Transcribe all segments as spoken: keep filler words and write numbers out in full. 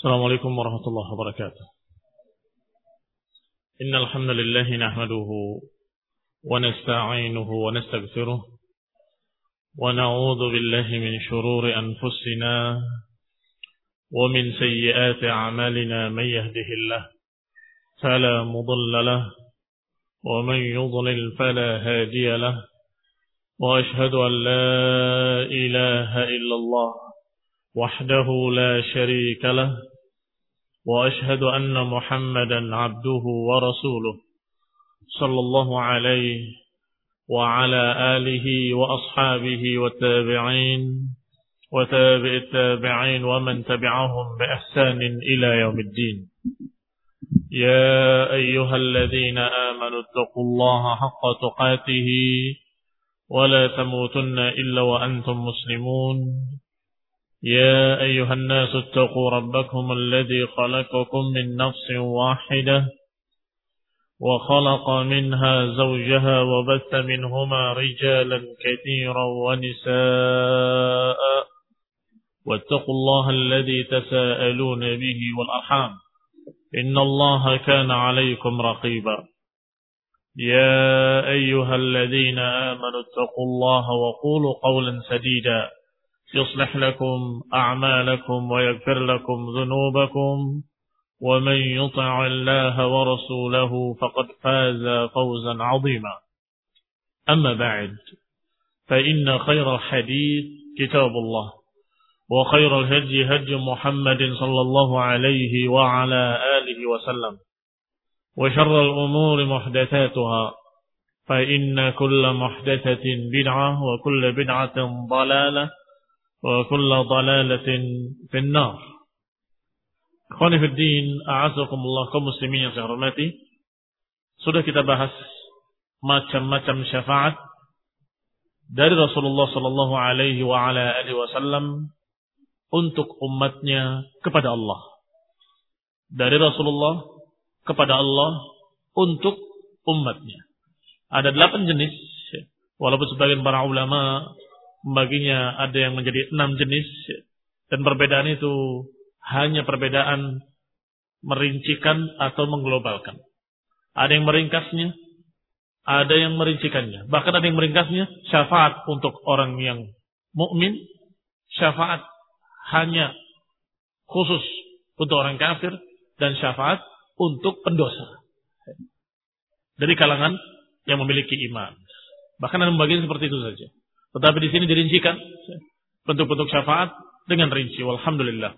السلام عليكم ورحمة الله وبركاته. إن الحمد لله نحمده ونستعينه ونستغفره ونعوذ بالله من شرور أنفسنا ومن سيئات أعمالنا. من يهده الله فلا مضل له ومن يضلل فلا هادي له، وأشهد أن لا إله إلا الله وحده لا شريك له، وأشهد أن محمدا عبده ورسوله صلى الله عليه وعلى آله وأصحابه والتابعين وتابع التابعين ومن تبعهم بإحسان إلى يوم الدين. يا أيها الذين آمنوا اتقوا الله حق تقاته ولا تموتن إلا وأنتم مسلمون. يا أيها الناس اتقوا ربكم الذي خلقكم من نفس واحدة وخلق منها زوجها وبث منهما رجالا كثيرا ونساء، واتقوا الله الذي تساءلون به والأرحام إن الله كان عليكم رقيبا. يا أيها الذين آمنوا اتقوا الله وقولوا قولا سديدا يصلح لكم أعمالكم ويغفر لكم ذنوبكم، ومن يطع الله ورسوله فقد فاز فوزا عظيما. أما بعد، فإن خير الحديث كتاب الله، وخير الهدي هدي محمد صلى الله عليه وعلى آله وسلم، وشر الأمور محدثاتها، فإن كل محدثة بدعة وكل بدعة ضلالة وكل ضلالة في النار. Ikhwani fi din, a'azakumullah, kaum muslimin yang saya hormati. Sudah kita bahas macam-macam syafaat dari Rasulullah sallallahu alaihi wa ala alihi wasallam untuk umatnya kepada Allah. Dari Rasulullah kepada Allah untuk umatnya. Ada delapan jenis, walaupun sebagian para ulama membaginya ada yang menjadi enam jenis, dan perbedaan itu hanya perbedaan merincikan atau mengglobalkan. Ada yang meringkasnya, ada yang merincikannya. Bahkan ada yang meringkasnya, syafaat untuk orang yang mukmin, syafaat hanya khusus untuk orang kafir, dan syafaat untuk pendosa dari kalangan yang memiliki iman. Bahkan ada pembagian seperti itu saja. Tetapi di sini dirincikan bentuk-bentuk syafaat dengan rinci. Walhamdulillah.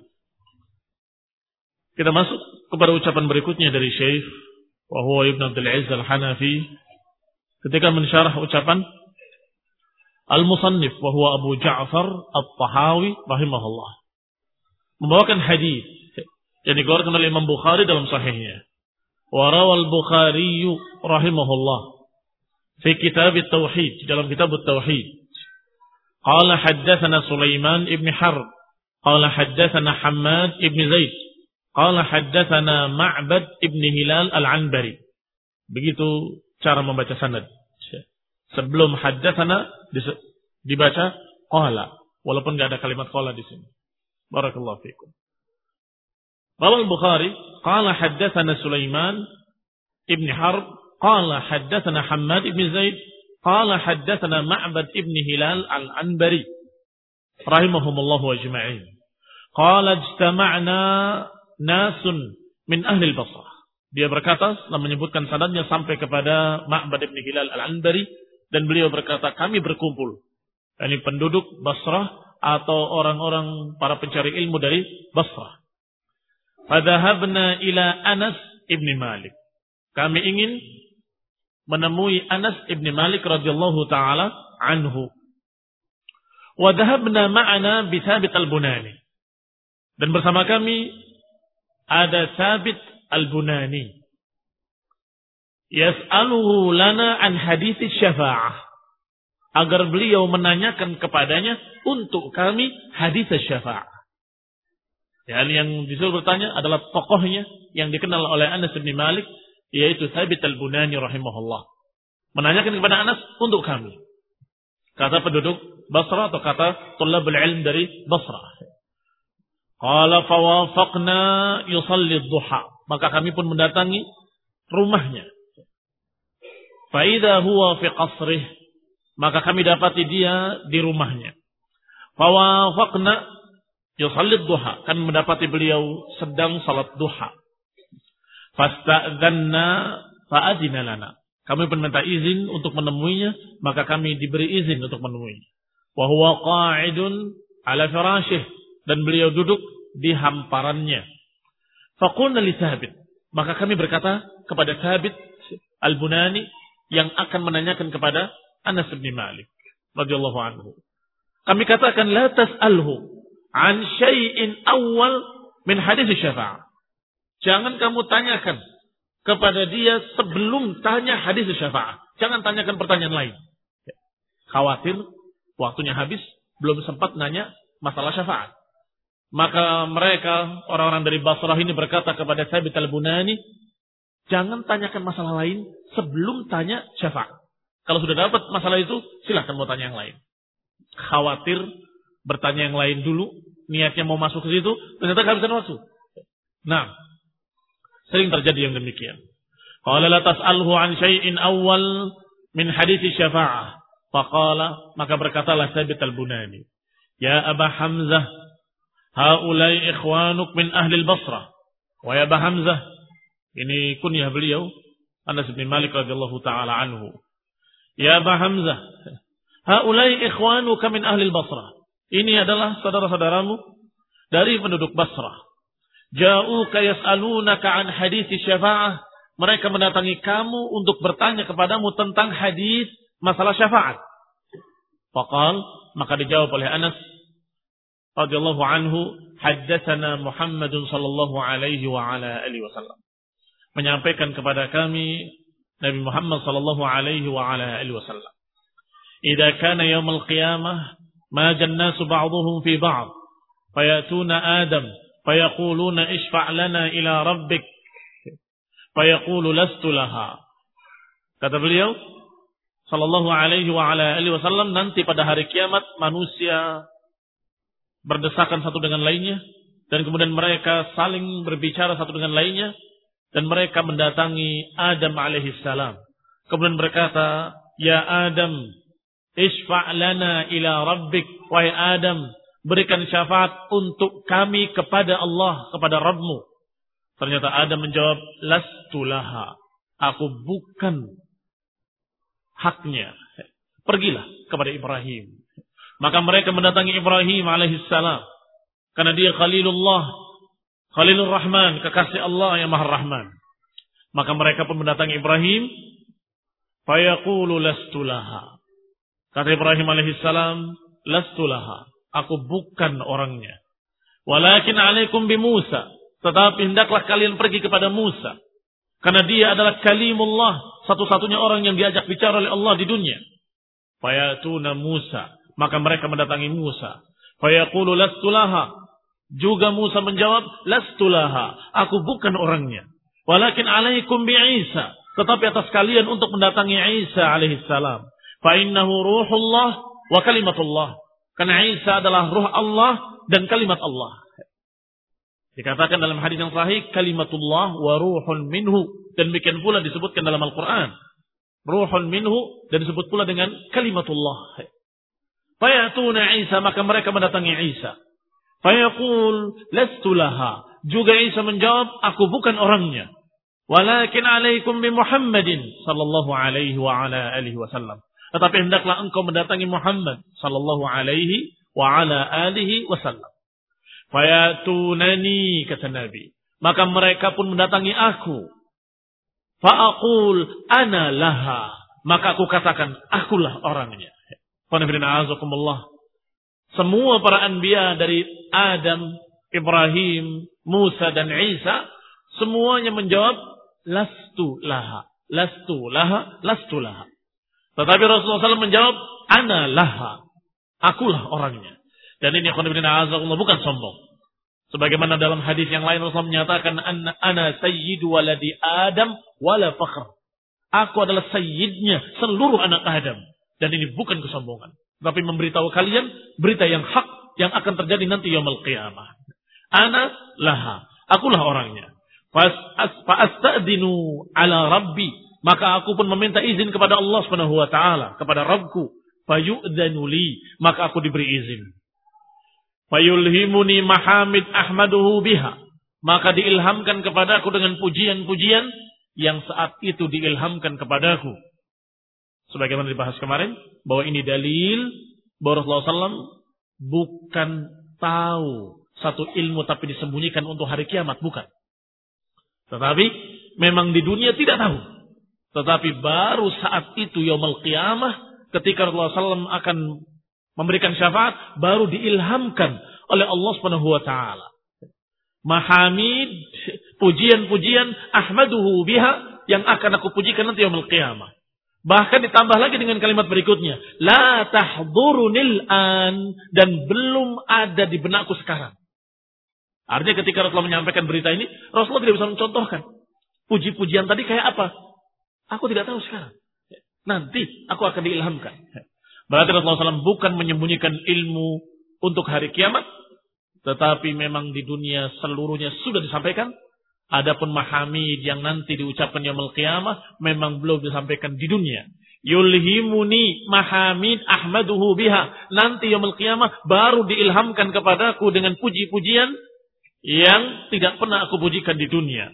Kita masuk kepada ucapan berikutnya dari Syekh wa huwa Ibn Abdul Aziz Al-Hanafi ketika mensyarah ucapan Al-Musannif wa huwa Abu Ja'far At-Tahawi rahimahullah, membawakan hadis yang dikeluarkan oleh Imam Bukhari dalam sahihnya. Wa rawal Bukhari rahimahullah fi kitab at-tauhid, dalam kitab at-tauhid. Qala haddatsana Sulaiman ibn Harb, qala haddatsana Hammad ibn Zaid, qala haddatsana Ma'bad ibn Hilal al-Anbari. Begitu cara membaca sanad. Sebelum haddatsana dibaca qala, walaupun enggak ada kalimat qala di sini. Barakallahu fikum. Rawal Bukhari qala haddatsana Sulaiman ibn Harb, qala haddatsana Hammad ibn Zaid, qala haddatsana Ma'bad ibn Hilal al-Anbari rahimahumullah ajma'in. Qala ijtama'na nasun min ahli al-Basrah. Dia berkata, setelah menyebutkan sanadnya sampai kepada Ma'bad ibn Hilal al-Anbari, dan beliau berkata, kami berkumpul, yakni penduduk Basrah atau orang-orang para pencari ilmu dari Basrah. Fadhahabna ila Anas ibn Malik. Kami ingin menemui Anas ibn Malik radhiyallahu taala anhu. Wa dhahabna ma'ana bi Thabit al-Bunani. Dan bersama kami ada Thabit al-Bunani. Yas'aluhu lana an hadits syafa'ah. Agar beliau menanyakan kepadanya untuk kami hadits syafa'ah. Dan yang disuruh bertanya adalah tokohnya yang dikenal oleh Anas bin Malik, yaitu Thabit al-Bunani rahimahullah. Menanyakan kepada Anas untuk kami. Kata penduduk Basra atau kata Thullabul Ilm dari Basra. Qala fawafaqna yusalli duha. Maka kami pun mendatangi rumahnya. Fa idza huwa fi qasrih. Maka kami dapati dia di rumahnya. Fawafaqna yusalli duha. Kami mendapati beliau sedang salat duha. Fasta'dhanna fa'adina lana. Kami pun minta izin untuk menemuinya, maka kami diberi izin untuk menemuinya. Wa huwa qa'idun ala firasyih, dan beliau duduk di hamparannya. Faqulna li Thabit, maka kami berkata kepada Thabit Al-Bunani yang akan menanyakan kepada Anas bin Malik radhiyallahu anhu. Kami katakan la tas'alhu an syai'in awal min hadis syafa'ah. Jangan kamu tanyakan kepada dia sebelum tanya hadis syafa'ah. Jangan tanyakan pertanyaan lain. Khawatir waktunya habis, belum sempat nanya masalah syafaat. Maka mereka, orang-orang dari Basrah ini berkata kepada Thabit Al-Bunani, jangan tanyakan masalah lain sebelum tanya syafaat. Kalau sudah dapat masalah itu, silahkan mau tanya yang lain. Khawatir bertanya yang lain dulu, niatnya mau masuk ke situ, ternyata kehabisan waktu. Nah, sering terjadi yang demikian. Qala la tas'alhu an syai'in awal min hadits syafa'ah. Faqala, maka berkatalah Thabit Al-Bunani, ya Aba Hamzah, haulai ikhwanuk min ahli al-Basrah. Wa ya Aba Hamzah, ini kunyah beliau, Anas bin Malik radhiyallahu taala anhu. Ya Aba Hamzah, haulai ikhwanuka min ahli al-Basrah. Ini adalah saudara-saudaramu dari penduduk Basrah. Ja'uka yas'alunaka an hadits syafa'ah. Mereka mendatangi kamu untuk bertanya kepadamu tentang hadis masalah syafaat. Faqal, maka dijawab oleh Anas radhiyallahu anhu, haddatsana Muhammadun sallallahu alaihi wa ala alihi wasallam. Menyampaikan kepada kami Nabi Muhammad sallallahu alaihi wa ala alihi wasallam. Idza kana yaumul qiyamah ma jannasu ba'dhum fi ba'd, fayatuna Adam fayaquluna ishfa' lana ila rabbik, fayaqulu lastu laha. Kata beliau sallallahu alaihi wa ala alihi wasallam, nanti pada hari kiamat manusia berdesakan satu dengan lainnya, dan kemudian mereka saling berbicara satu dengan lainnya, dan mereka mendatangi Adam alaihi salam. Kemudian berkata, ya Adam, ishfa' lana ila rabbik, wahai Adam, berikan syafaat untuk kami kepada Allah, kepada Rabbmu. Ternyata Adam menjawab, lastu laha, aku bukan haknya. Pergilah kepada Ibrahim. Maka mereka mendatangi Ibrahim alaihissalam, karena dia Khalilullah, Khalilur Rahman, kekasih Allah yang Maha Rahman. Maka mereka pun mendatangi Ibrahim, fayaqulu lastu laha. Kata Ibrahim alaihissalam, lastu laha, aku bukan orangnya. Walakin alaikum bi Musa, tetapi hendaklah kalian pergi kepada Musa, karena dia adalah kalimullah, satu-satunya orang yang diajak bicara oleh Allah di dunia. Fayatuna Musa, maka mereka mendatangi Musa. Fayaqulu lastu laha, juga Musa menjawab, lastu laha, aku bukan orangnya. Walakin alaikum bi Isa, tetapi atas kalian untuk mendatangi Isa alaihissalam. Fa innahu ruhullah wa kalimatullah, karena Isa adalah ruh Allah dan kalimat Allah. Dikatakan dalam hadis yang sahih, kalimatullah wa ruhun minhu, dan demikian pula disebutkan dalam Al-Quran, ruhun minhu, dan disebut pula dengan kalimatullah. Fayatuna Isa, maka mereka mendatangi Isa. Fayaqul lastu laha, juga Isa menjawab, aku bukan orangnya. Walakin alaikum bi Muhammadin sallallahu alaihi wa ala alihi wasallam, tetapi hendaklah engkau mendatangi Muhammad sallallahu alaihi wa ala alihi wasallam. Fayatunani, kata Nabi, maka mereka pun mendatangi aku. Fa'aqul ana laha, maka aku katakan, akulah orangnya. Semua para anbiya dari Adam, Ibrahim, Musa dan Isa, semuanya menjawab lastu laha, lastu laha, lastu laha. Tetapi Rasulullah shallallahu alaihi wasallam menjawab ana laha, akulah orangnya. Dan ini bukan sombong. Sebagaimana dalam hadis yang lain Rasulullah menyatakan, ana sayyidu waladi Adam wala fakhr. Aku adalah sayyidnya seluruh anak Adam. Dan ini bukan kesombongan, tapi memberitahu kalian berita yang hak yang akan terjadi nanti yaumul qiyamah. Ana laha. Akulah orangnya. Fa'asta'dinu ala rabbi. Maka aku pun meminta izin kepada Allah Subhanahu wa taala, kepada Rabbku. Fayu'dhanu li, maka aku diberi izin. Fayulhimuni mahamid ahmaduhu biha. Maka diilhamkan kepadaku dengan pujian-pujian yang saat itu diilhamkan kepadaku. Sebagaimana dibahas kemarin, bahwa ini dalil bahwa Rasulullah shallallahu alaihi wasallam bukan tahu satu ilmu tapi disembunyikan untuk hari kiamat, bukan. Tetapi memang di dunia tidak tahu. Tetapi baru saat itu yaumul qiyamah, ketika Rasulullah shallallahu alaihi wasallam akan memberikan syafaat, baru diilhamkan oleh Allah Subhanahu wa taala. Mahamid, pujian-pujian ahmaduhu biha, yang akan aku pujikan nanti yaumul qiyamah. Bahkan ditambah lagi dengan kalimat berikutnya, la tahdurunil an, dan belum ada di benakku sekarang. Artinya ketika Rasulullah menyampaikan berita ini, Rasulullah tidak bisa mencontohkan puji-pujian tadi kayak apa. Aku tidak tahu sekarang. Nanti aku akan diilhamkan. Berarti Rasulullah shallallahu alaihi wasallam bukan menyembunyikan ilmu untuk hari kiamat, tetapi memang di dunia seluruhnya sudah disampaikan. Adapun mahamid yang nanti diucapkan yaumul qiyamah memang belum disampaikan di dunia. Yulhimuni mahamid ahmaduhu biha. Nanti yaumul qiyamah baru diilhamkan kepadaku dengan puji-pujian yang tidak pernah aku pujikan di dunia.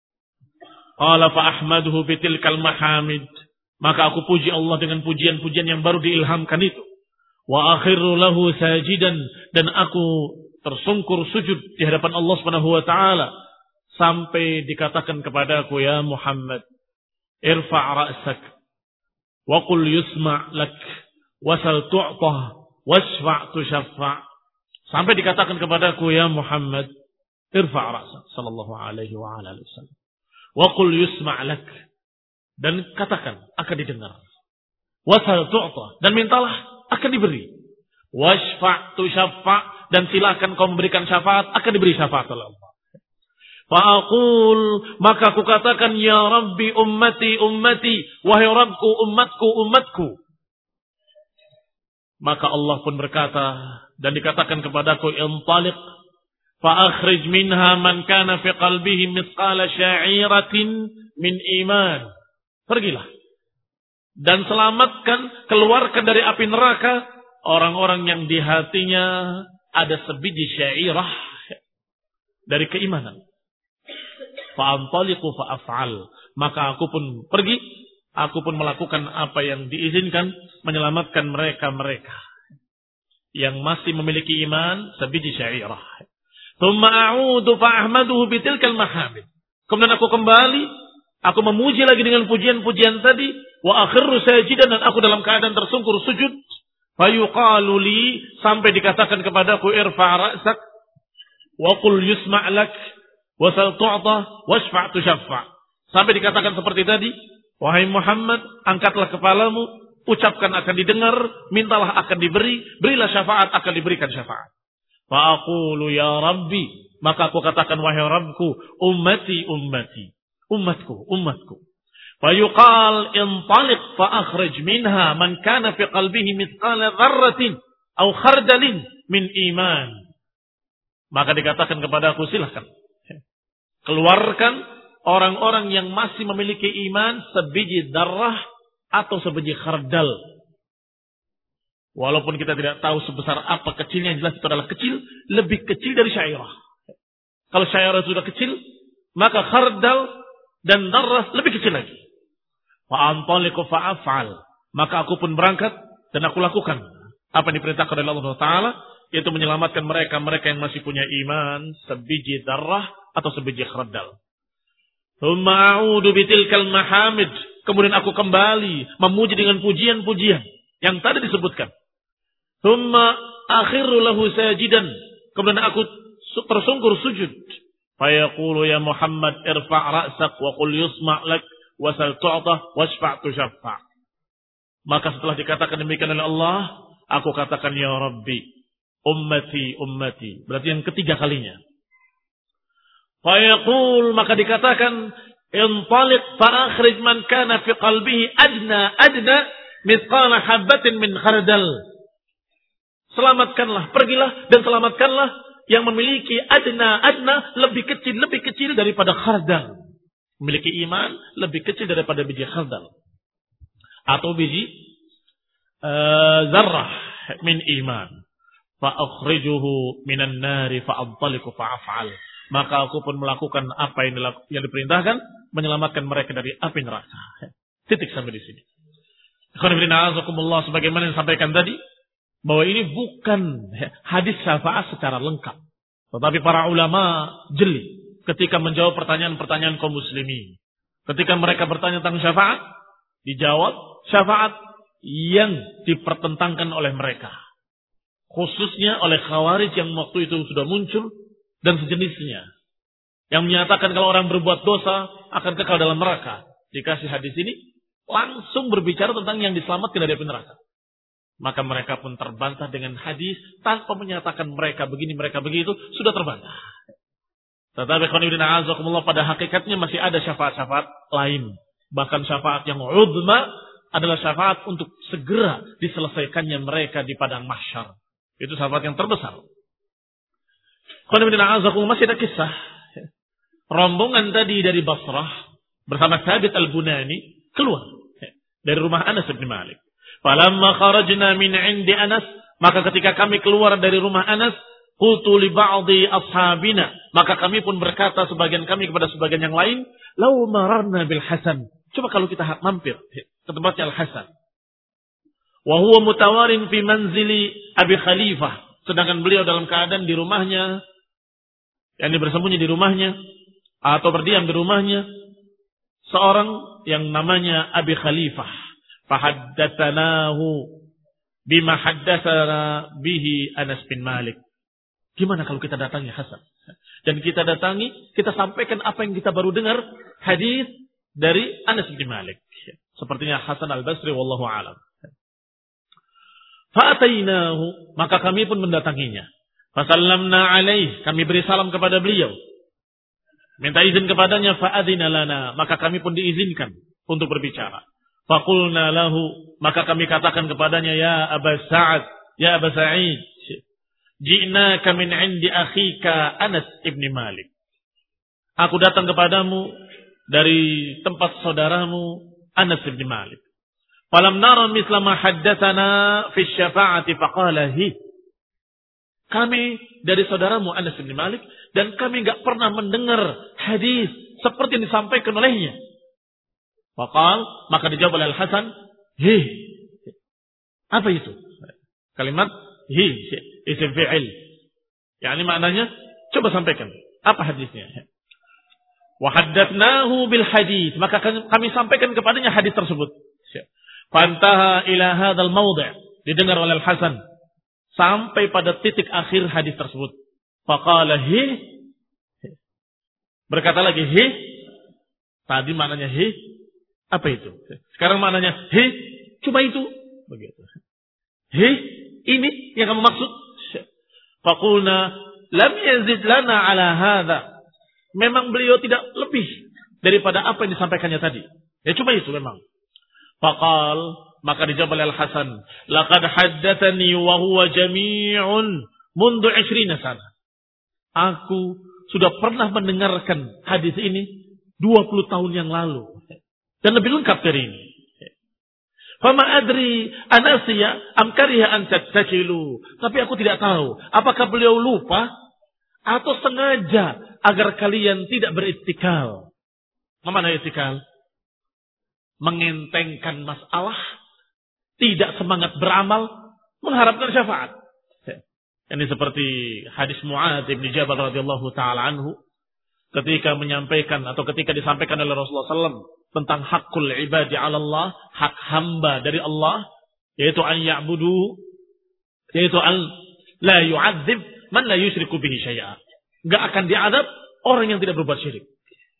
Qala fa ahmaduhu bitilkal mahamid. Maka aku puji Allah dengan pujian-pujian yang baru diilhamkan itu. Wa akhirru lahu sajidan, dan aku tersungkur sujud di hadapan Allah Subhanahu wa taala sampai dikatakan kepadaku, ya Muhammad, irfa' ra'sak wa qul yusma' lak wasal tu'tah wasfa' tushaffa'. Sampai dikatakan kepadaku, ya Muhammad, irfa' ra'sak sallallahu alaihi wa alihi wasallam wa qul yusma' lak, dan katakan akan didengar. Wasal tu'tah, dan mintalah akan diberi. Wasfa' tushaffa', dan silakan kau memberikan syafaat, akan diberi syafaat oleh Allah. Fa'aqul, maka aku katakan, ya Rabbi ummati ummati, wahai Rabbku umatku umatku. Maka Allah pun berkata dan dikatakan kepadaku, intaliq fa'akhrij minha man kana fi qalbihi mithqala sya'iratin min iman. Pergilah dan selamatkan, keluarkan dari api neraka orang-orang yang di hatinya ada sebiji syairah dari keimanan. Fa'antaliqu fa'af'al, maka aku pun pergi, aku pun melakukan apa yang diizinkan, menyelamatkan mereka-mereka yang masih memiliki iman sebiji syairah. Tsumma a'udu fa'ahmaduhu bitilkal mahamid. Kemudian aku kembali, aku memuji lagi dengan pujian-pujian tadi, wa akhirru sajidan, dan aku dalam keadaan tersungkur sujud. Fayuqalu li, sampai dikatakan kepadaku, irfa' ra'sak wa qul yusma' lak wasal tu'tah wasfa' tushaffa'. Sampai dikatakan seperti tadi, wahai Muhammad, angkatlah kepalamu, ucapkan akan didengar, mintalah akan diberi, berilah syafaat akan diberikan syafaat. Fa aqulu ya Rabbi, maka aku katakan, wahai Rabbku, ummati ummati, umatku umatku. Fa yuqal intaliq fa akhrij minha man kana fi qalbihi mithqala dzarratin aw khardalin min iman. Maka dikatakan kepada aku, silahkan keluarkan orang-orang yang masih memiliki iman sebiji darah atau sebiji khardal. Walaupun kita tidak tahu sebesar apa kecilnya, yang jelas itu adalah kecil, lebih kecil dari syairah. Kalau syairah sudah kecil, maka khardal dan darah lebih kecil lagi. Fa'antaliqu fa'af'al, maka aku pun berangkat dan aku lakukan apa yang diperintahkan oleh Allah Taala, yaitu menyelamatkan mereka-mereka yang masih punya iman sebiji darah atau sebiji khardal. Tsumma a'udu bitilkal mahamid, kemudian aku kembali memuji dengan pujian-pujian yang tadi disebutkan. Tsumma akhirru lahu sajidan, kemudian aku tersungkur sujud. Fa yaqulu ya Muhammad irfa' ra'sak wa qul yusma' lak wasal tu'tah wasfa' tushaffa'. Maka setelah dikatakan demikian oleh Allah, aku katakan, ya Rabbi ummati ummati, berarti yang ketiga kalinya. Fayaqul, maka dikatakan, intaliq fa'akhrij man kana fi qalbihi adna adna mithqala habatin min khardal. Selamatkanlah, pergilah dan selamatkanlah yang memiliki adna-adna lebih kecil, lebih kecil daripada khardal. Memiliki iman lebih kecil daripada biji khardal. Atau biji uh, zarrah min iman. Fa'akhrijuhu minan nari fa'abtaliku fa'af'al. Maka aku pun melakukan apa yang, yang diperintahkan, menyelamatkan mereka dari api neraka. Titik sampai di sini. Sebagaimana yang disampaikan tadi, bahwa ini bukan hadis syafaat secara lengkap. Tetapi para ulama jeli ketika menjawab pertanyaan-pertanyaan kaum muslimin. Ketika mereka bertanya tentang syafaat, dijawab syafaat yang dipertentangkan oleh mereka. Khususnya oleh Khawarij yang waktu itu sudah muncul dan sejenisnya. Yang menyatakan kalau orang berbuat dosa akan kekal dalam neraka. Dikasih hadis ini, langsung berbicara tentang yang diselamatkan dari api neraka. Maka mereka pun terbantah dengan hadis tanpa menyatakan mereka begini, mereka begitu, sudah terbantah. Tetapi pada hakikatnya masih ada syafaat-syafaat lain. Bahkan syafaat yang uzma adalah syafaat untuk segera diselesaikannya mereka di padang mahsyar. Itu syafaat yang terbesar. Masih ada kisah. Rombongan tadi dari Basrah bersama Thabit al-Bunani keluar dari rumah Anas bin Malik. Falamma kharajna min 'indi Anas, maka ketika kami keluar dari rumah Anas, qultu li ba'dhi ashabina, maka kami pun berkata sebagian kami kepada sebagian yang lain, law mararna bil Hasan, coba kalau kita mampir ke tempatnya Al-Hasan. Wa huwa mutawarin fi manzili Abi Khalifah, sedangkan beliau dalam keadaan di rumahnya, yang bersembunyi di rumahnya atau berdiam di rumahnya seorang yang namanya Abi Khalifah. Fahaddatsanahu bima haddatsana bihi Anas bin Malik. Gimana kalau kita datangi Hasan? Dan kita datangi, kita sampaikan apa yang kita baru dengar hadis dari Anas bin Malik. Sepertinya Hasan al-Basri wallahu a'lam. Fa'atainahu, maka kami pun mendatanginya. Fasallamna alaih, kami beri salam kepada beliau. Minta izin kepadanya, fa'adzina lana, maka kami pun diizinkan untuk berbicara. Faqulna lahu, maka kami katakan kepadanya, ya Aba Sa'ad, ya Aba Sa'id, ji'naka min 'indi akhika Anas ibn Malik. Aku datang kepadamu dari tempat saudaramu Anas ibn Malik. Falam nara misla ma haddatsana fi syafa'ati faqala hi. Kami dari saudaramu Anas bin Malik dan kami enggak pernah mendengar hadis seperti yang disampaikan olehnya. Faqal, maka dijawab oleh Al-Hasan, hi. Apa itu? Kalimat hi, isim fi'il. Yani maknanya, coba sampaikan. Apa hadisnya? Wa haddatsnahu bil hadis, maka kami sampaikan kepadanya hadis tersebut. Fantaha ila hadzal mawdi', didengar oleh Al-Hasan sampai pada titik akhir hadis tersebut. Faqala hi, berkata lagi hi. Tadi maknanya hi, apa itu? Sekarang maknanya hi, cuma itu. Begitu. Hi, ini yang kamu maksud? Faqulna lam yazid lana ala hadza. Memang beliau tidak lebih daripada apa yang disampaikannya tadi. Ya cuma itu memang. Faqal, maka dijawab oleh Al-Hasan, laqad haddatsani wa huwa jami'un mundu ishrina sana. Aku sudah pernah mendengarkan hadis ini dua puluh tahun yang lalu dan lebih lengkap dari ini. Fama adri anasiya am kariha an tattakilu. Tapi aku tidak tahu apakah beliau lupa atau sengaja agar kalian tidak beristikal. Mana istikal? Mengentengkan masalah, tidak semangat beramal, mengharapkan syafaat. Ini seperti hadis Mu'adz bin Jabal radhiyallahu taala anhu ketika menyampaikan atau ketika disampaikan oleh Rasulullah sallallahu alaihi wasallam tentang hakul ibadi 'ala Allah, hak hamba dari Allah, yaitu an ya'budu, yaitu an la yu'adzib man la yusyriku bihi syai'a. Enggak akan diadab orang yang tidak berbuat syirik.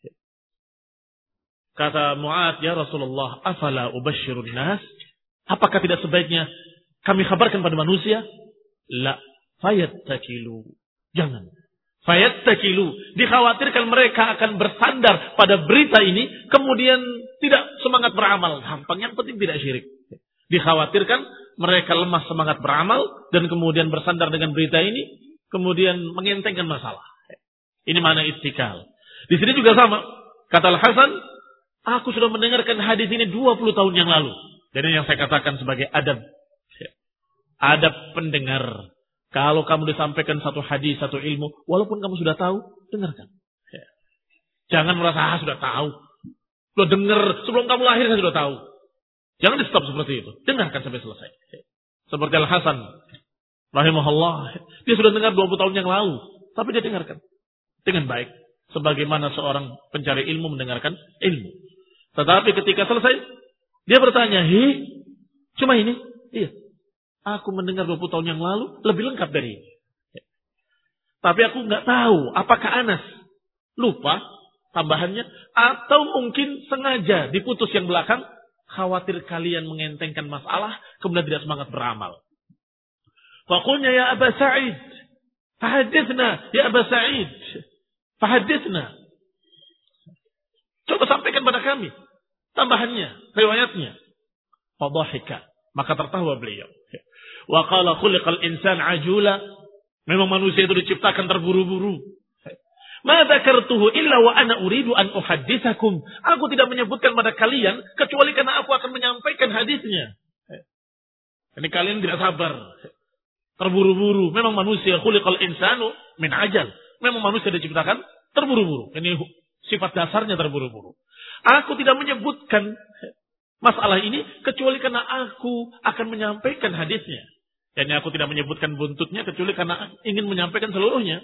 Kata Mu'adz, ya Rasulullah, afala ubashshirun nas? Apakah tidak sebaiknya kami kabarkan pada manusia? La, fayattakilu. Jangan. Fayattakilu. Dikhawatirkan mereka akan bersandar pada berita ini, kemudian tidak semangat beramal. Gampang, yang penting tidak syirik. Dikhawatirkan mereka lemah semangat beramal, dan kemudian bersandar dengan berita ini, kemudian mengentengkan masalah. Ini mana ittikal. Di sini juga sama. Kata Al-Hasan, aku sudah mendengarkan hadis ini dua puluh tahun yang lalu. Dan ini yang saya katakan sebagai adab. Adab pendengar. Kalau kamu disampaikan satu hadis, satu ilmu, walaupun kamu sudah tahu, dengarkan. Jangan merasa, ah sudah tahu. Lo dengar, sebelum kamu lahir saya sudah tahu. Jangan di stop seperti itu. Dengarkan sampai selesai. Seperti Al-Hasan rahimahullah. Dia sudah dengar dua puluh tahun yang lalu. Tapi dia dengarkan. Dengan baik. Sebagaimana seorang pencari ilmu mendengarkan ilmu. Tetapi ketika selesai, dia bertanya, hei, cuma ini? Iya. Aku mendengar dua puluh tahun yang lalu, lebih lengkap dari ini. Tapi aku nggak tahu, apakah Anas lupa tambahannya, atau mungkin sengaja diputus yang belakang, khawatir kalian mengentengkan masalah, kemudian tidak semangat beramal. Faqulnya ya Aba Sa'id, fahadithna ya Aba Sa'id, fahadithna. Coba sampaikan pada kami tambahannya, riwayatnya. Fadhahika, maka tertawa beliau. Wa qala khuliqal insan ajula, memang manusia itu diciptakan terburu-buru. Ma dzakartuhu illa wa ana uridu an uhadditsakum. Aku tidak menyebutkan pada kalian kecuali karena aku akan menyampaikan hadisnya. Ini kalian tidak sabar. Terburu-buru. Memang manusia khuliqal insanu min ajal. Memang manusia diciptakan terburu-buru. Ini sifat dasarnya terburu-buru. Aku tidak menyebutkan masalah ini kecuali karena aku akan menyampaikan hadisnya. Dan aku tidak menyebutkan buntutnya kecuali karena ingin menyampaikan seluruhnya.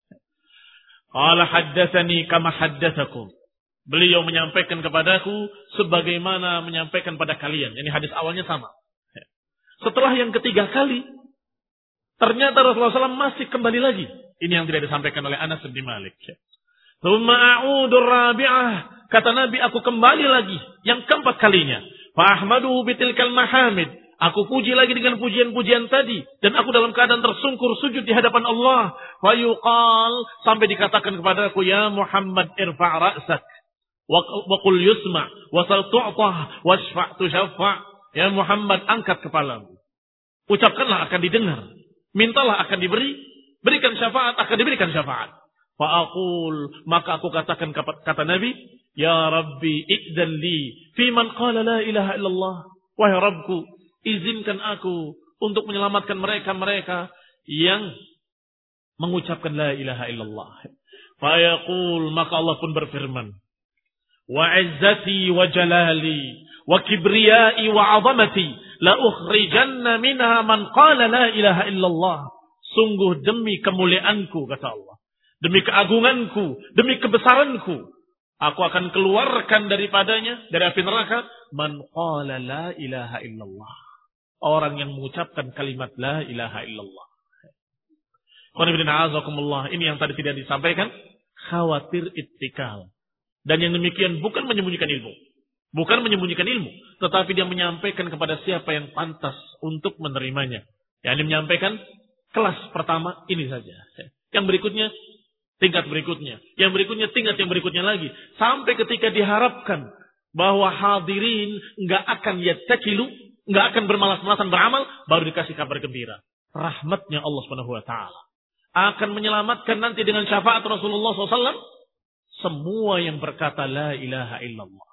Qala haddatsani kama haddatsakum. Beliau menyampaikan kepadaku sebagaimana menyampaikan pada kalian. Ini hadis awalnya sama. Setelah yang ketiga kali, ternyata Rasulullah shallallahu alaihi wasallam masih kembali lagi. Ini yang tidak disampaikan oleh Anas bin Malik. Tsumma a'udu rabi'ah. Kata Nabi, aku kembali lagi yang keempat kalinya. Fa ahmaduhu bitilkal mahamid. Aku puji lagi dengan pujian-pujian tadi. Dan aku dalam keadaan tersungkur sujud di hadapan Allah. Wa yuqal, sampai dikatakan kepadaku, ya Muhammad irfa' ra'sak. Wa qul yusma' wa sal tu'tah wa shfa' tushaffa'. Ya Muhammad, angkat kepalamu. Ucapkanlah akan didengar. Mintalah akan diberi. Berikan syafaat akan diberikan syafaat. Fa'aqul, maka aku katakan kata Nabi, ya Rabbi idzan li fi man qala la ilaha illallah. Wahai Rabbku, izinkan aku untuk menyelamatkan mereka-mereka yang mengucapkan la ilaha illallah. Fayaqul, maka Allah pun berfirman, wa izzati wa jalali wa kibriyai wa 'azamati la ukhrijanna minha man qala la ilaha illallah. Sungguh demi kemuliaanku, kata Allah, demi keagunganku, demi kebesaranku, aku akan keluarkan daripadanya, dari api neraka, man qala la ilaha illallah. Orang yang mengucapkan kalimat la ilaha illallah. Ini yang tadi tidak disampaikan, khawatir ittikal. Dan yang demikian bukan menyembunyikan ilmu. Bukan menyembunyikan ilmu. Tetapi dia menyampaikan kepada siapa yang pantas untuk menerimanya. Yang dia menyampaikan, kelas pertama ini saja. Yang berikutnya, tingkat berikutnya. Yang berikutnya, tingkat yang berikutnya lagi. Sampai ketika diharapkan bahwa hadirin nggak akan yattakilu, nggak akan bermalas-malasan beramal, baru dikasih kabar gembira. Rahmatnya Allah Subhanahu wa taala akan menyelamatkan nanti dengan syafaat Rasulullah shallallahu alaihi wasallam semua yang berkata la ilaha illallah.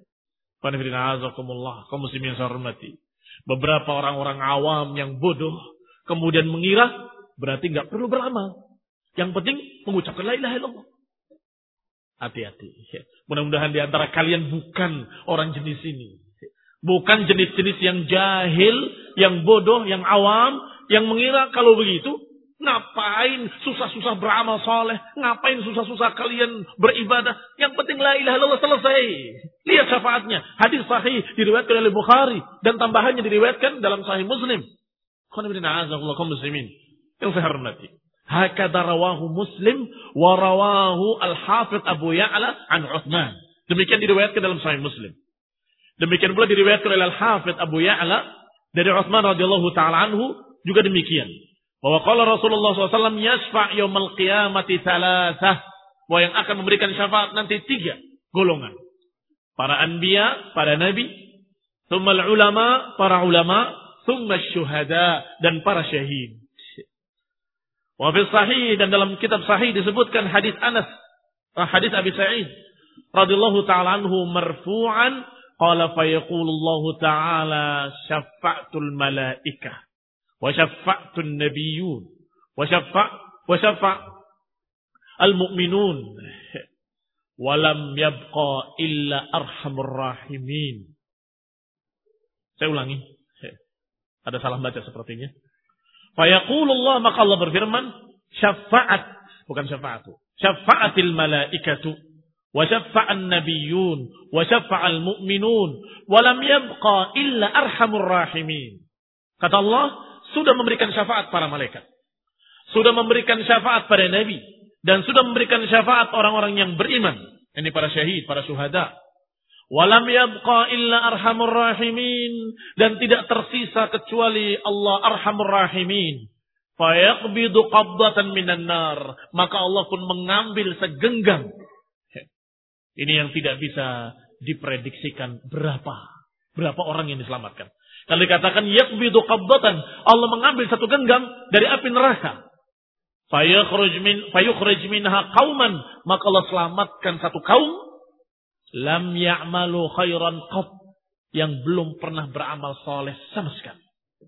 Kaum muslimin yang saya hormati. Beberapa orang-orang awam yang bodoh kemudian mengira berarti nggak perlu beramal. Yang penting mengucapkan la ilaha illallah. Hati-hati. Mudah-mudahan di antara kalian bukan orang jenis ini. Bukan jenis-jenis yang jahil, yang bodoh, yang awam, yang mengira kalau begitu, ngapain susah-susah beramal soleh, ngapain susah-susah kalian beribadah, yang penting la ilaha illallah selesai. Lihat syafaatnya, hadis sahih diriwayatkan oleh Bukhari, dan tambahannya diriwayatkan dalam sahih Muslim. Qul muslimin yang saya hormati. Hakadha rawahu Muslim wa rawahu Al-Hafidz Abu Ya'la an Utsman. Demikian diriwayatkan dalam sahih Muslim. Demikian pula diriwayatkan oleh Al-Hafidz Abu Ya'la dari Utsman radhiyallahu taala anhu juga demikian. Bahwa qala Rasulullah shallallahu alaihi wasallam yasfa' yaumil qiyamati thalathah. Bahwa yang akan memberikan syafaat nanti tiga golongan. Para anbiya, para nabi, tsumma ulama, para ulama, tsumma syuhada, dan para syahid. Wa fi sahih, dan dalam kitab sahih disebutkan hadis Anas, hadis Abi Sa'id radhiyallahu taala anhu marfu'an, qala fa yaqulu Allah taala syafa'tul malaikah wa syafa'tun nabiyyun wa syafa' wa syafa' al-mu'minun wa lam yabqa illa arhamur rahimin. Saya ulangi. Ada salah baca sepertinya. Fa yaqulu Allah, maka Allah berfirman, syafa'at, bukan syafa'atu. Syafa'atil malaikatu wa syafa'an nabiyyun wa syafa'al mu'minun wa lam yabqa illa arhamur rahimin. Kata Allah, sudah memberikan syafaat para malaikat, sudah memberikan syafaat pada nabi, dan sudah memberikan syafaat orang-orang yang beriman. Ini para syahid, para syuhada. Wa lam yabqa illa arhamur rahimin, dan tidak tersisa kecuali Allah arhamur rahimin. Fa yaqbidu qabdatan minan nar, maka Allah pun mengambil segenggam. Ini yang tidak bisa diprediksikan berapa berapa orang yang diselamatkan. Kalau dikatakan yaqbidu qabdatan, Allah mengambil satu genggam dari api neraka. Fa yakhruj min fa yukhrij minha qauman, maka Allah selamatkan satu kaum lam ya'malu khairan qat, yang belum pernah beramal soleh sama sekali.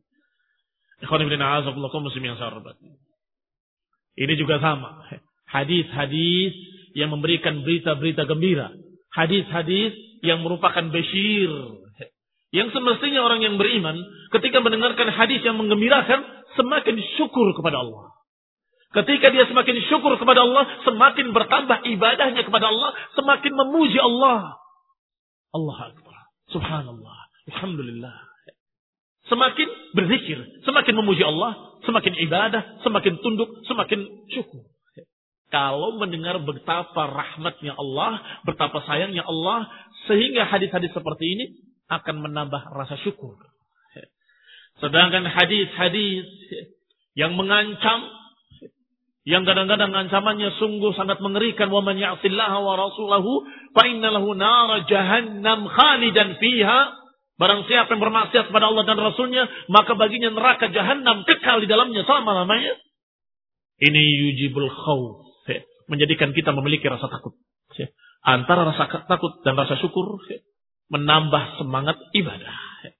Ikhwan ibn a'azakullah kaum muslimin yang saya hormati. Ini juga sama. Hadis-hadis yang memberikan berita-berita gembira. Hadis-hadis yang merupakan bashir. Yang semestinya orang yang beriman ketika mendengarkan hadis yang menggembirakan semakin syukur kepada Allah. Ketika dia semakin syukur kepada Allah, semakin bertambah ibadahnya kepada Allah, semakin memuji Allah. Allah Akbar. Subhanallah. Alhamdulillah. Semakin berzikir, semakin memuji Allah, semakin ibadah, semakin tunduk, semakin syukur. Kalau mendengar betapa rahmatnya Allah, betapa sayangnya Allah, sehingga hadis-hadis seperti ini akan menambah rasa syukur. Sedangkan hadis-hadis yang mengancam, yang kadang-kadang ancamannya sungguh sangat mengerikan, wa man ya'sillaha wa rasulahu fa innalahu nar jahannam khalidan fiha, barang siapa yang bermaksiat kepada Allah dan Rasulnya, maka baginya neraka jahannam kekal di dalamnya selama-lamanya. Ini yujibul khauf, menjadikan kita memiliki rasa takut. Antara rasa takut dan rasa syukur menambah semangat ibadah.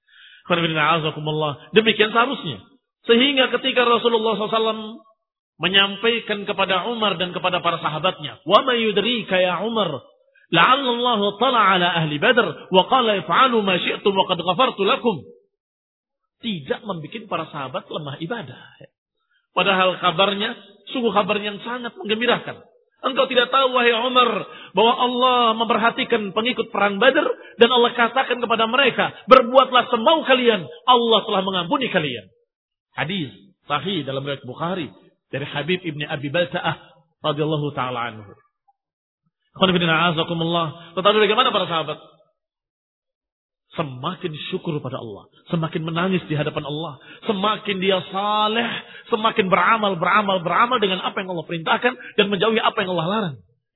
Demikian seharusnya. Sehingga ketika Rasulullah shallallahu alaihi wasallam menyampaikan kepada Umar dan kepada para sahabatnya, wa ma yudrika ya Umar, la'alla Allah tala ala ahli Badr wa qala if'alu ma syi'tum wa qad ghafartu lakum. Tidak membuat para sahabat lemah ibadah. Padahal kabarnya sungguh kabar yang sangat menggembirakan. Engkau tidak tahu wahai Umar bahwa Allah memperhatikan pengikut perang Badr dan Allah katakan kepada mereka, berbuatlah semau kalian, Allah telah mengampuni kalian. Hadis sahih dalam riwayat Bukhari dari Habib ibni Abi Balta'ah radhiyallahu taala anhu. Tetapi bagaimana para sahabat? Semakin syukur pada Allah, semakin menangis di hadapan Allah, semakin dia saleh, semakin beramal, beramal, beramal dengan apa yang Allah perintahkan dan menjauhi apa yang Allah larang.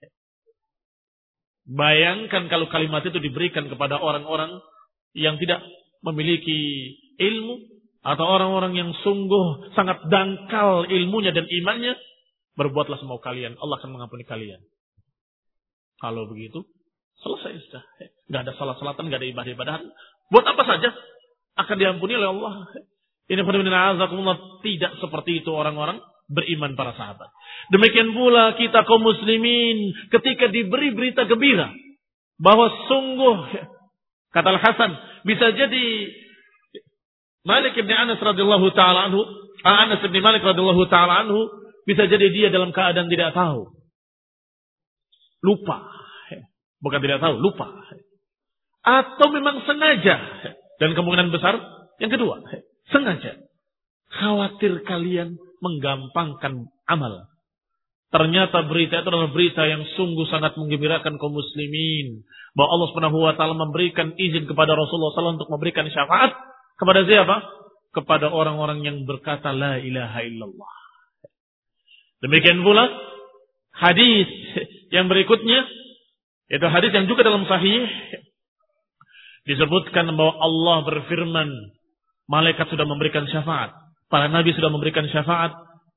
Bayangkan kalau kalimat itu diberikan kepada orang-orang yang tidak memiliki ilmu, atau orang-orang yang sungguh sangat dangkal ilmunya dan imannya, berbuatlah semau kalian, Allah akan mengampuni kalian. Kalau begitu, selesai sudah. Tidak ada salat-salatan, tidak ada ibadah-ibadahan. Buat apa saja akan diampuni oleh Allah. Ini benar-benar tidak seperti itu orang-orang beriman para sahabat. Demikian pula kita kaum muslimin ketika diberi berita gembira bahwa sungguh, kata Al-Hasan, bisa jadi Malik bin Anas radhiyallahu taala anhu, Anas bin Malik radhiyallahu taala anhu, bisa jadi dia dalam keadaan tidak tahu. Lupa. Bukan tidak tahu, lupa. Atau memang sengaja. Dan kemungkinan besar yang kedua, sengaja. Khawatir kalian menggampangkan amal. Ternyata berita itu adalah berita yang sungguh sangat menggembirakan kaum muslimin. Bahwa Allah Subhanahu wa taala memberikan izin kepada Rasulullah shallallahu alaihi wasallam untuk memberikan syafaat. Kepada siapa? Kepada orang-orang yang berkata la ilaha illallah. Demikian pula hadis yang berikutnya, yaitu hadis yang juga dalam sahih, disebutkan bahwa Allah berfirman, malaikat sudah memberikan syafaat, para nabi sudah memberikan syafaat,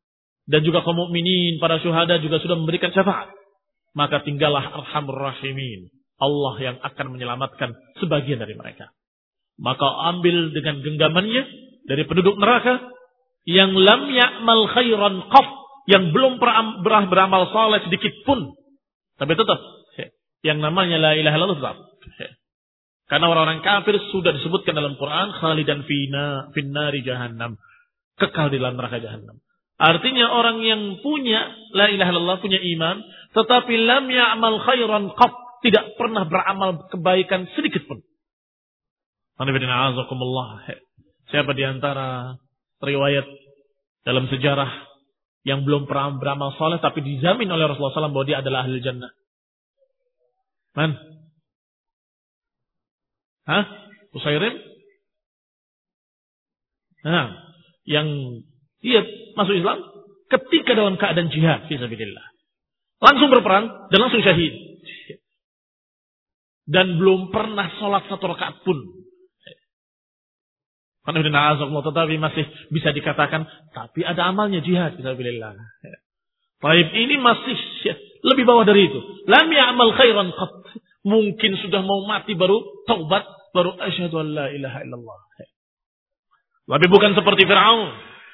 dan juga kaum mukminin, para syuhada juga sudah memberikan syafaat. Maka tinggallah Arhamur Rahimin, Allah yang akan menyelamatkan sebagian dari mereka. Maka ambil dengan genggamannya dari penduduk neraka yang lam ya'mal khairan qaf, yang belum pernah beramal saleh sedikit pun. Tapi tetap yang namanya la ilaha illallah tetap. Karena orang-orang kafir sudah disebutkan dalam Quran khalidan fina finnari jahannam, kekal di dalam neraka jahannam. Artinya orang yang punya la ilaha illallah, punya iman, tetapi lam ya'mal khairan qaf, tidak pernah beramal kebaikan sedikit pun. Siapa di antara riwayat dalam sejarah yang belum pernah beramal saleh tapi dijamin oleh Rasulullah shallallahu alaihi wasallam bahwa dia adalah ahli jannah? Man? Hah? Usairim? Nah, yang dia masuk Islam ketika dalam keadaan jihad fi sabilillah. Langsung berperang dan langsung syahid. Dan belum pernah sholat satu rakaat pun. Tetapi masih bisa dikatakan, tapi ada amalnya jihad fi sabilillah. Baik, ini masih lebih bawah dari itu. Lam ya'mal khairan qat. Mungkin sudah mau mati baru taubat, baru asyhadu an la ilaha illallah. Tapi bukan seperti Fir'aun.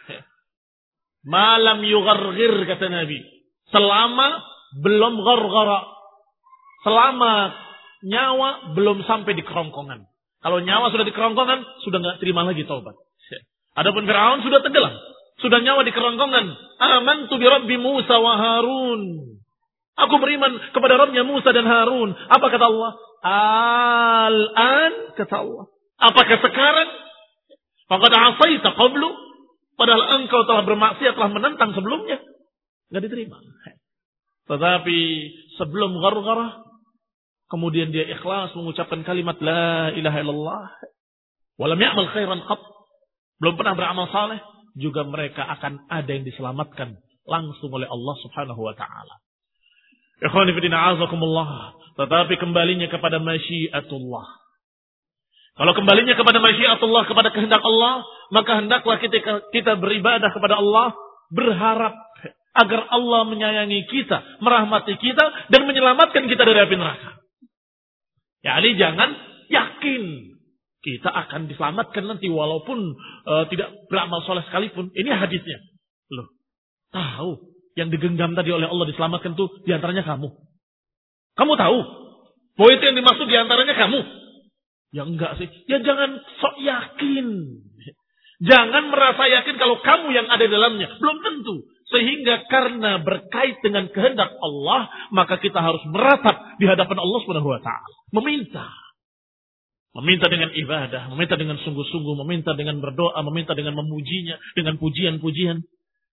Malam yugharghir, kata Nabi. Selama belum gharghara. Selama nyawa belum sampai di kerongkongan. Kalau nyawa sudah di kerongkongan, sudah nggak terima lagi taubat. Adapun Fir'aun sudah tenggelam. Sudah nyawa di kerongkongan. Amantu bi Rabbi Musa wa Harun. Aku beriman kepada Rabbnya Musa dan Harun. Apa kata Allah? Al-an, kata Allah. Apakah sekarang? Faqad asaita qablu. Padahal engkau telah bermaksiat, telah menentang sebelumnya. Nggak diterima. Tetapi sebelum ghargharah, kemudian dia ikhlas mengucapkan kalimat la ilaha illallah. Walam ya'mal khairan qat. Belum pernah beramal saleh. Juga mereka akan ada yang diselamatkan langsung oleh Allah subhanahu wa ta'ala. Ikhwani fillah azakumullah. Tetapi kembalinya kepada masyiatullah. Kalau kembalinya kepada masyiatullah, kepada kehendak Allah, maka hendaklah kita, kita beribadah kepada Allah, berharap agar Allah menyayangi kita, merahmati kita, dan menyelamatkan kita dari api neraka. Ya, jadi jangan yakin kita akan diselamatkan nanti walaupun uh, tidak beramal soleh sekalipun. Ini hadisnya. Loh, tahu yang digenggam tadi oleh Allah diselamatkan itu diantaranya kamu. Kamu tahu bahwa itu yang dimaksud diantaranya kamu. Ya enggak sih. Ya jangan sok yakin. Jangan merasa yakin kalau kamu yang ada di dalamnya. Belum tentu. Sehingga karena berkait dengan kehendak Allah, maka kita harus meratap di hadapan Allah subhanahu wa taala. Meminta. Meminta dengan ibadah, meminta dengan sungguh-sungguh, meminta dengan berdoa, meminta dengan memujinya, dengan pujian-pujian.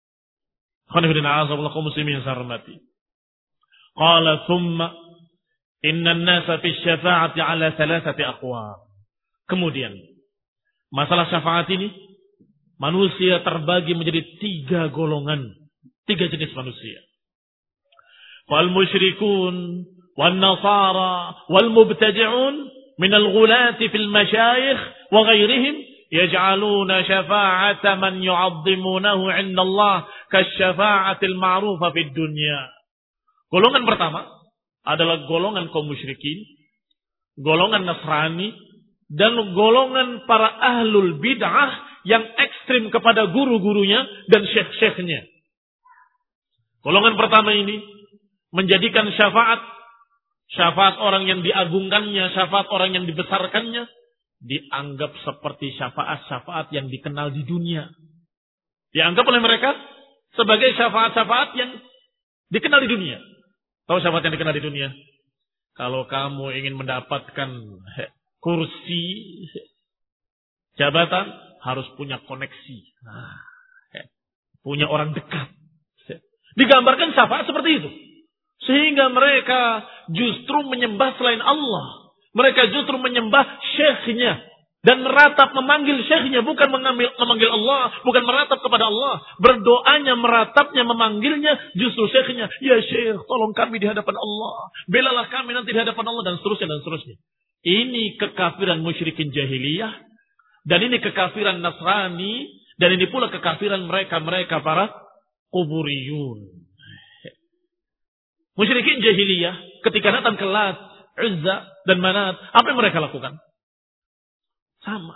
Qala thumma inna an-nasa fi syafa'ati ala thalathati aqwam. Kemudian masalah syafaat ini manusia terbagi menjadi tiga golongan, tiga jenis manusia. Wal musyrikun wan nasara wal mubtadi'un min al-ghulati fil masyayikh wa ghairihim yaj'aluna syafa'ata man yu'azzimunahu 'inda Allah kasyafa'atil ma'rufa fid dunya. Golongan pertama adalah golongan kaum musyrikin, golongan Nasrani, dan golongan para ahlul bid'ah yang ekstrim kepada guru-gurunya dan syekh-syekhnya. Golongan pertama ini menjadikan syafaat, syafaat orang yang diagungkannya, syafaat orang yang dibesarkannya, dianggap seperti syafaat-syafaat yang dikenal di dunia. Dianggap oleh mereka sebagai syafaat-syafaat yang dikenal di dunia. Tahu syafaat yang dikenal di dunia? Kalau kamu ingin mendapatkan kursi, jabatan, harus punya koneksi. Nah, punya orang dekat. Digambarkan syafaat seperti itu. Sehingga mereka justru menyembah selain Allah. Mereka justru menyembah syekhnya. Dan meratap memanggil syekhnya. Bukan mengambil, memanggil Allah. Bukan meratap kepada Allah. Berdoanya, meratapnya, memanggilnya. Justru syekhnya. Ya syekh, tolong kami di hadapan Allah. Belalah kami nanti di hadapan Allah. Dan seterusnya, dan seterusnya. Ini kekafiran musyrikin jahiliyah. Dan ini kekafiran Nasrani. Dan ini pula kekafiran mereka-mereka para Quburiyun. Musyrikin jahiliyah ketika datang ke Lat, Uzza dan Manat, apa yang mereka lakukan? Sama.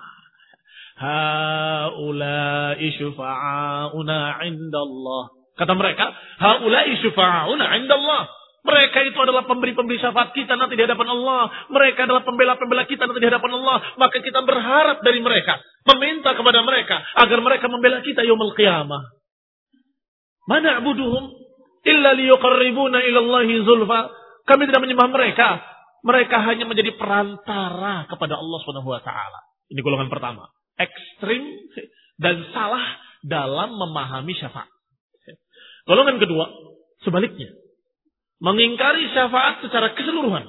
Haula'i syufa'auna 'indallah. Kata mereka, haula'i syufa'auna 'indallah. Mereka itu adalah pemberi-pemberi syafaat kita nanti di hadapan Allah. Mereka adalah pembela-pembela kita nanti di hadapan Allah. Maka kita berharap dari mereka, meminta kepada mereka agar mereka membela kita yaumul qiyamah. Ma na'buduhum illa liyuqarribuna ila Allahi zulfa. Kami tidak menyembah mereka. Mereka hanya menjadi perantara kepada Allah Subhanahu wa taala. Ini golongan pertama. Ekstrim dan salah dalam memahami syafaat. Golongan kedua, sebaliknya. Mengingkari syafaat secara keseluruhan.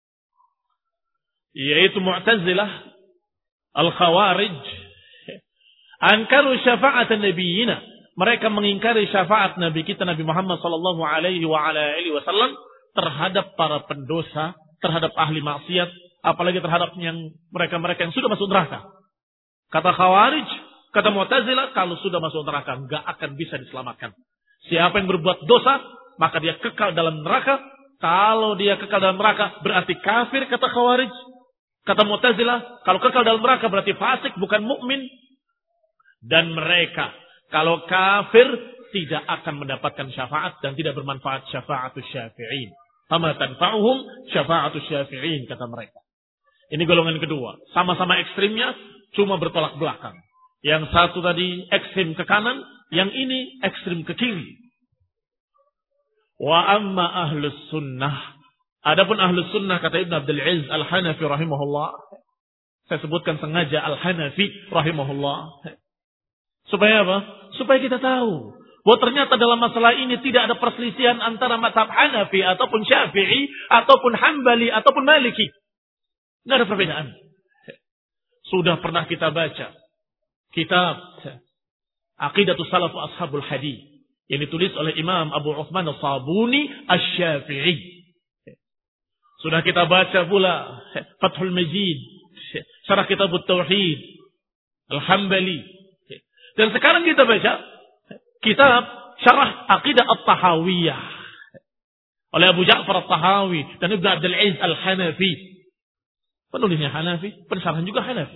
Yaitu Mu'tazilah, Al-Khawarij. Angkaru syafa'at nabiyina. Mereka mengingkari syafaat Nabi kita Nabi Muhammad sallallahu alaihi wa ala alihi wasallam terhadap para pendosa, terhadap ahli maksiat, apalagi terhadap yang mereka-mereka yang sudah masuk neraka. Kata Khawarij, kata Mu'tazilah, kalau sudah masuk neraka enggak akan bisa diselamatkan. Siapa yang berbuat dosa, maka dia kekal dalam neraka. Kalau dia kekal dalam neraka berarti kafir, kata Khawarij. Kata Mu'tazilah, kalau kekal dalam neraka berarti fasik, bukan mukmin. Dan mereka kalau kafir tidak akan mendapatkan syafaat dan tidak bermanfaat syafa'atus syafi'in. Fama tanfa'uhum syafa'atus syafi'in, kata mereka. Ini golongan kedua, sama-sama ekstrimnya, cuma bertolak belakang. Yang satu tadi ekstrim ke kanan, yang ini ekstrim ke kiri. Wa amma ahlus sunnah. Adapun ahlus sunnah, kata Ibn Abdul Aziz Al-Hanafi rahimahullah. Saya sebutkan sengaja Al-Hanafi rahimahullah. Supaya apa? Supaya kita tahu bahwa ternyata dalam masalah ini tidak ada perselisihan antara mazhab Hanafi ataupun Syafi'i ataupun Hambali ataupun Maliki. Tidak ada perbedaan. Sudah pernah kita baca kitab Aqidatus Salaf Ashabul Hadis yang ditulis oleh Imam Abu Uthman As-Sabuni Asy-Syafi'i. Sudah kita baca pula Fathul Majid, Syarah Kitab Tauhid Al-Hambali. Dan sekarang kita baca kitab Syarah Aqidah At-Tahawiyah oleh Abu Ja'far At-Tahawi dan Ibn Abdul Aziz Al-Hanafi. Penulisnya Hanafi, pensyarahnya juga Hanafi.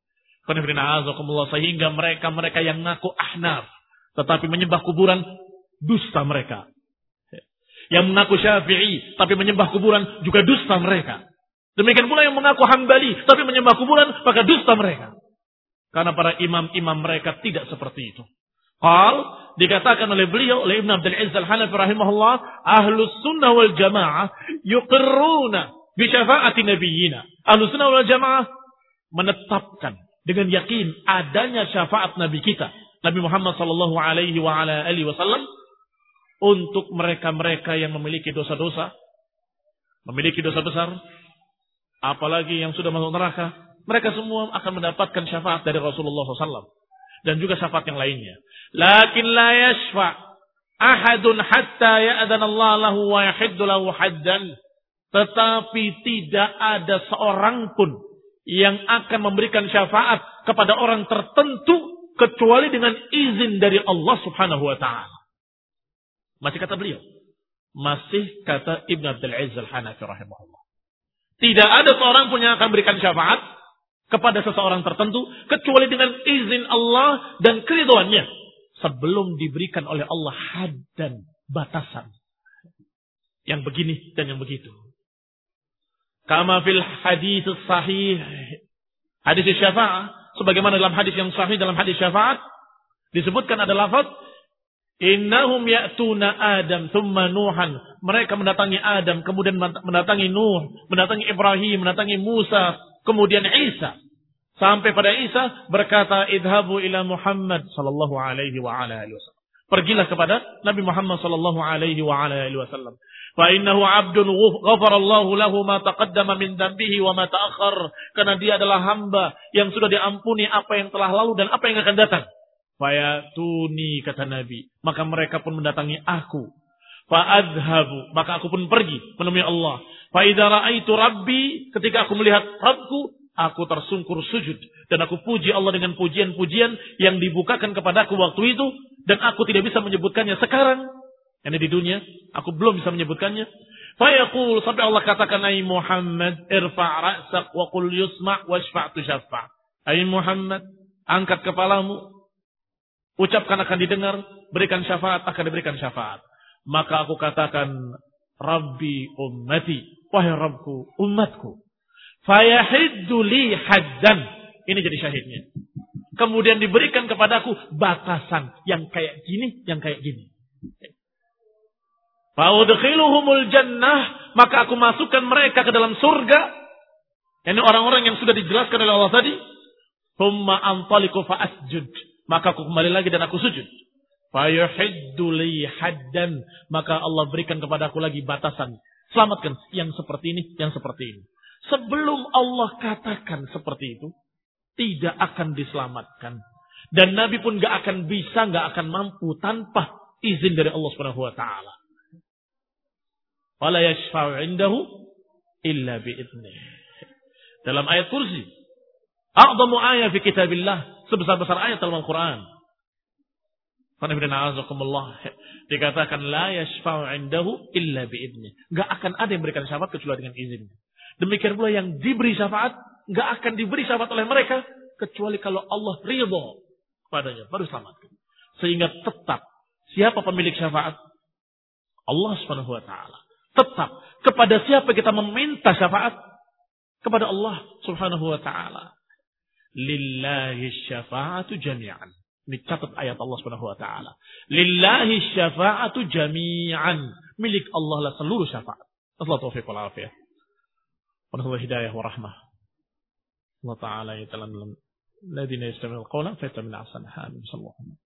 Sehingga mereka-mereka yang ngaku Ahnaf tetapi menyembah kuburan, dusta mereka. Yang mengaku Syafi'i tapi menyembah kuburan, juga dusta mereka. Demikian pula yang mengaku Hambali tapi menyembah kuburan, maka dusta mereka. Karena para imam-imam mereka tidak seperti itu. Qal, dikatakan oleh beliau, oleh Ibn Abdul Aziz Al-Hanafi rahimahullah, Ahlus Sunnah wal Jamaah yuqirruna bi syafa'ati nabiyyina. Ahlus Sunnah wal Jamaah menetapkan dengan yakin adanya syafaat Nabi kita, Nabi Muhammad sallallahu alaihi wa ala alihi wasallam, untuk mereka-mereka yang memiliki dosa-dosa, memiliki dosa besar, apalagi yang sudah masuk neraka, mereka semua akan mendapatkan syafaat dari Rasulullah sallallahu alaihi wasallam dan juga syafaat yang lainnya. Lakin la yashfa' ahadun hatta ya'dhan Allah lahu wa yahiddu lahu haddan. Tetapi tidak ada seorang pun yang akan memberikan syafaat kepada orang tertentu kecuali dengan izin dari Allah Subhanahu wa taala. Masih kata beliau, masih kata Ibn Abdul Aziz Al-Hanafi rahimahullah. Tidak ada seorang pun yang akan memberikan syafaat kepada seseorang tertentu kecuali dengan izin Allah dan keridhaannya sebelum diberikan oleh Allah had dan batasan yang begini dan yang begitu. Kama fil hadits sahih, hadis syafaat, sebagaimana dalam hadis yang sahih, dalam hadis syafaat disebutkan ada lafaz innahum ya'tuna Adam thumma Nuhan. Mereka mendatangi Adam, kemudian mendatangi Nuh, mendatangi Ibrahim, mendatangi Musa, kemudian Isa. Sampai pada Isa berkata, idhabu ila Muhammad sallallahu alaihi wa ala alihi wasallam. Pergilah kepada Nabi Muhammad sallallahu alaihi wa ala alihi wasallam. Fa innahu 'abdun ghafarallahu lahu ma taqaddama min dhanbihi wa ma ta'akhkhar. Karena dia adalah hamba yang sudah diampuni apa yang telah lalu dan apa yang akan datang. Fayatuni, kata Nabi, maka mereka pun mendatangi aku. Fa adhabu, maka aku pun pergi menemui Allah. Fa idza ra'aitu rabbi, ketika aku melihat Rabbku, Aku tersungkur sujud. Dan aku puji Allah dengan pujian-pujian yang dibukakan kepadaku waktu itu. Dan aku tidak bisa menyebutkannya sekarang. Yang di dunia, aku belum bisa menyebutkannya. Fayaqul, sampai Allah katakan, Ay Muhammad, irfa' ra'sak wa qul yusma' wa syfa' tusyaffa'. Ay Muhammad, angkat kepalamu. Ucapkan akan didengar. Berikan syafaat, akan diberikan syafaat. Maka aku katakan, Rabbi ummati. Wahai Rabbku, umatku. Fayahiddu li haddan. Ini jadi syahidnya. Kemudian diberikan kepadaku batasan. Yang kayak gini, yang kayak gini. Fa'udkhiluhumul jannah. Maka aku masukkan mereka ke dalam surga. Ini orang-orang yang sudah dijelaskan oleh Allah tadi. Thumma antaliku fa'asjud. Maka aku kembali lagi dan aku sujud. Fayahiddu li haddan. Maka Allah berikan kepadaku lagi batasan. Selamatkan yang seperti ini, yang seperti ini. Sebelum Allah katakan seperti itu, tidak akan diselamatkan. Dan Nabi pun gak akan bisa, gak akan mampu tanpa izin dari Allah Subhanahu wa taala. Wala yashfa'u 'indahu illa bi'idnih. Dalam ayat kursi, a'dhamu ayat fi kitabillah, sebesar-besar ayat dalam Al-Qur'an. Dikatakan la yashfa'u 'indahu illa bi'idnih. Enggak akan ada yang berikan syafaat kecuali dengan izin. Demikian pula yang diberi syafaat enggak akan diberi syafaat oleh mereka kecuali kalau Allah ridha padanya, baru selamatkan. Sehingga tetap siapa pemilik syafaat? Allah Subhanahu wa taala. Tetap kepada siapa kita meminta syafaat? Kepada Allah Subhanahu wa taala. Lillahi syafa'atu jami'an. Ini catat ayat Allah Subhanahu wa taala. Lillahi syafa'atu jami'an. Milik Allah lah seluruh syafaat. Allah taufiq wal afiyah. Wa nasallahu hidayah wa rahmah. Allah taala ya taala ladina yastami'ul qawla fa yattabi'una ahsanahu.